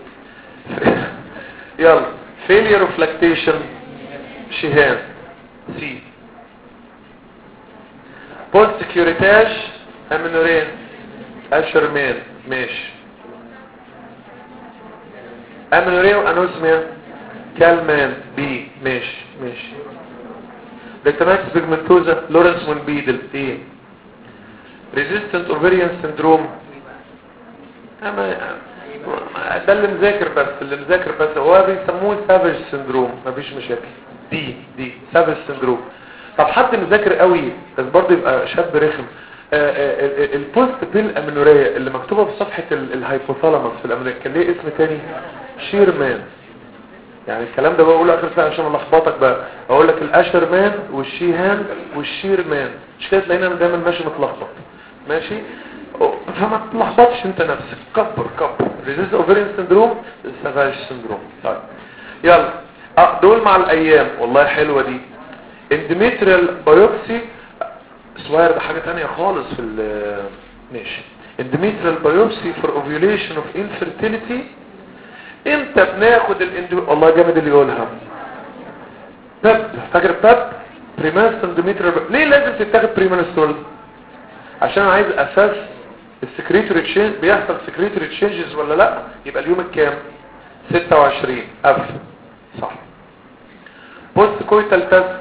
يلا failure of lactation شهان سي، post curettage amenorrhea اشرمان ماشي، amenorrhea وانوسميا كالمان بي ماشي ماشي، بيتماكس بيجمنتوزا لورنس من بيدل ايه، resistant ovarian syndrome اما ده اللي مذاكر بس اللي مذاكر بس هو بيسموه سافيج سندروم، مفيش مشاكل. دي دي سافيج سندروم. طب حد مذاكر قوي بس برضه يبقى شاب رخم، البوست بيل امينوريا اللي مكتوبه في صفحه الهايبوثالاموس في الامريكا كان ليه اسم تاني؟ شيرمان. يعني الكلام ده بقوله اخر ساعه عشان الخبطك بقى، اقول لك الاشرمان والشيهان والشيرمان، مش كده تلاقينا دايما ماشي متلخبط ماشي، فما تلخبطش انت نفسك، كبر كبر. ريزيست اوفيرين سندروم، سافاج سندروم. طيب يلا اه دول مع الايام، والله حلوه دي. اندوميتريال بايوبسي سوير ده حاجه ثانيه خالص في ماشي. اندوميتريال بايوبسي فور اوفيوليشن اوف انفيرتيليتي. امتى بناخد الاندو والله جامد اللي يقولها باب، فاكر باب بريمانستر اندوميتريال. ليه لازم تتاخد بريمانستر؟ عشان عايز اساس السكريتوري تشينج بيحصل سكريتوري تشينجز ولا لا، يبقى اليوم الكام؟ ستة وعشرين قبل. صح. بوست كويتال تيست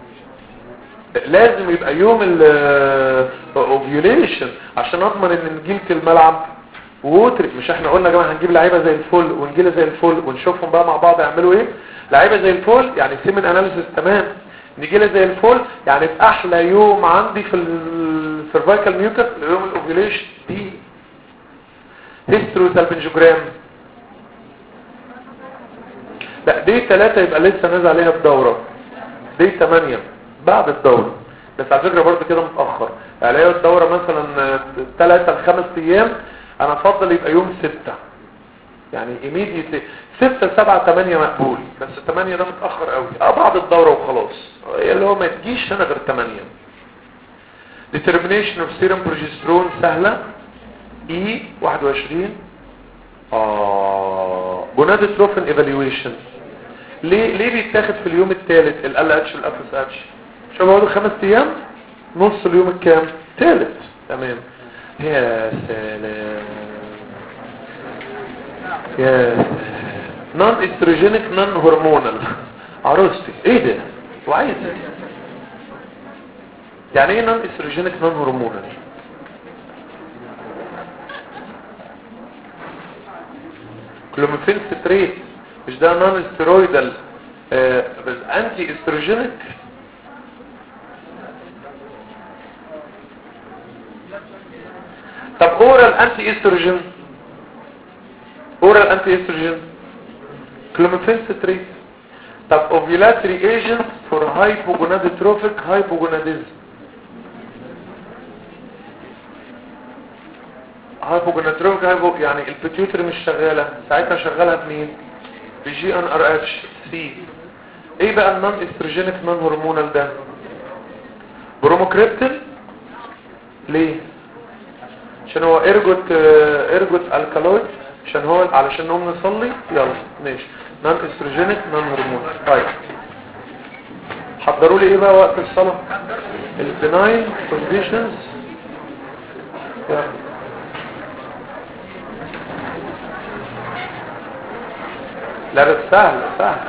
لازم يبقى يوم الاوفيوليشن عشان اضمن ان نجيلة الملعب ووتري. مش احنا قلنا يا جماعه هنجيب لعيبه زي الفل ونجيله زي الفل ونشوفهم بقى مع بعض يعملوا ايه؟ لعيبه زي الفل يعني سيمن اناليسيس تمام، نجيله زي الفل يعني في احلى يوم عندي في السيرفايكال ميوكس اليوم الاوفيوليشن دي. هيسترو سالبنجوجرام لا دي ثلاثة يبقى لسه نازل عليها الدورة. دي ثمانية بعد الدورة، بس على فكرة برضه كده متأخر. يعني هي الدورة مثلا ثلاثة لخمس ايام، انا افضل يبقى يوم ستة يعني immediately. ستة سبعة ثمانية مقبول، بس ثمانية ده متأخر قوي. اه بعد الدورة وخلاص، اللي هو ما تجيش هنا غير ثمانية. determination of serum progesterone سهلة. اي واحد وعشرين. اه gonadotrophin evaluation ليه ليه بيتاخد في اليوم الثالث ال ال اتش والاف اس اتش؟ شو بقعدوا خمس ايام، نص اليوم الكام؟ ثالث. تمام. يا سلام يا نون استروجينيك نون هرمونال. عروستي ايه ده؟ وعايز يعني ايه نون استروجينيك نون هرمونال؟ كلوميفين ستريت مش ده نون استرويدال آه بس انتي استروجينيك. طب اورال انتي استروجين، اورال انتي استروجين كلوميفين ستريت. طب اوفيلاتري ايجنت فور هايبوجونادوتروفيك هايبوجوناديزم. هايبوجونادوتروفيك هايبو يعني البيتيوتري مش شغاله، ساعتها شغالها بمين؟ بجي ان ار اتش سي. ايه بقى النون استروجينيك نون هرمونال ده؟ بروموكريبتين. ليه؟ عشان هو ارجوت ارجوت الكالويد، عشان هو علشان نقوم نصلي. يلا ماشي. نون استروجينيك نون هرمونال. طيب حضروا لي ايه بقى وقت الصلاه؟ البناين كونديشنز. يلا لا بس سهل سهل.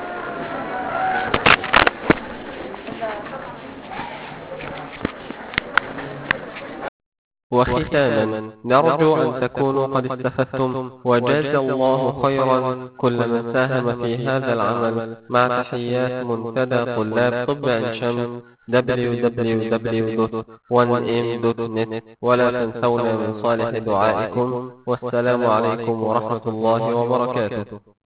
وختاما نرجو أن تكونوا قد استفدتم، وجزى الله خيرا كل من ساهم في هذا العمل، مع تحيات منتدى طلاب طب عين شمس دبليو دبليو دبليو دوت وان ام دوت نت. ولا تنسونا من صالح دعائكم، والسلام عليكم ورحمة الله وبركاته.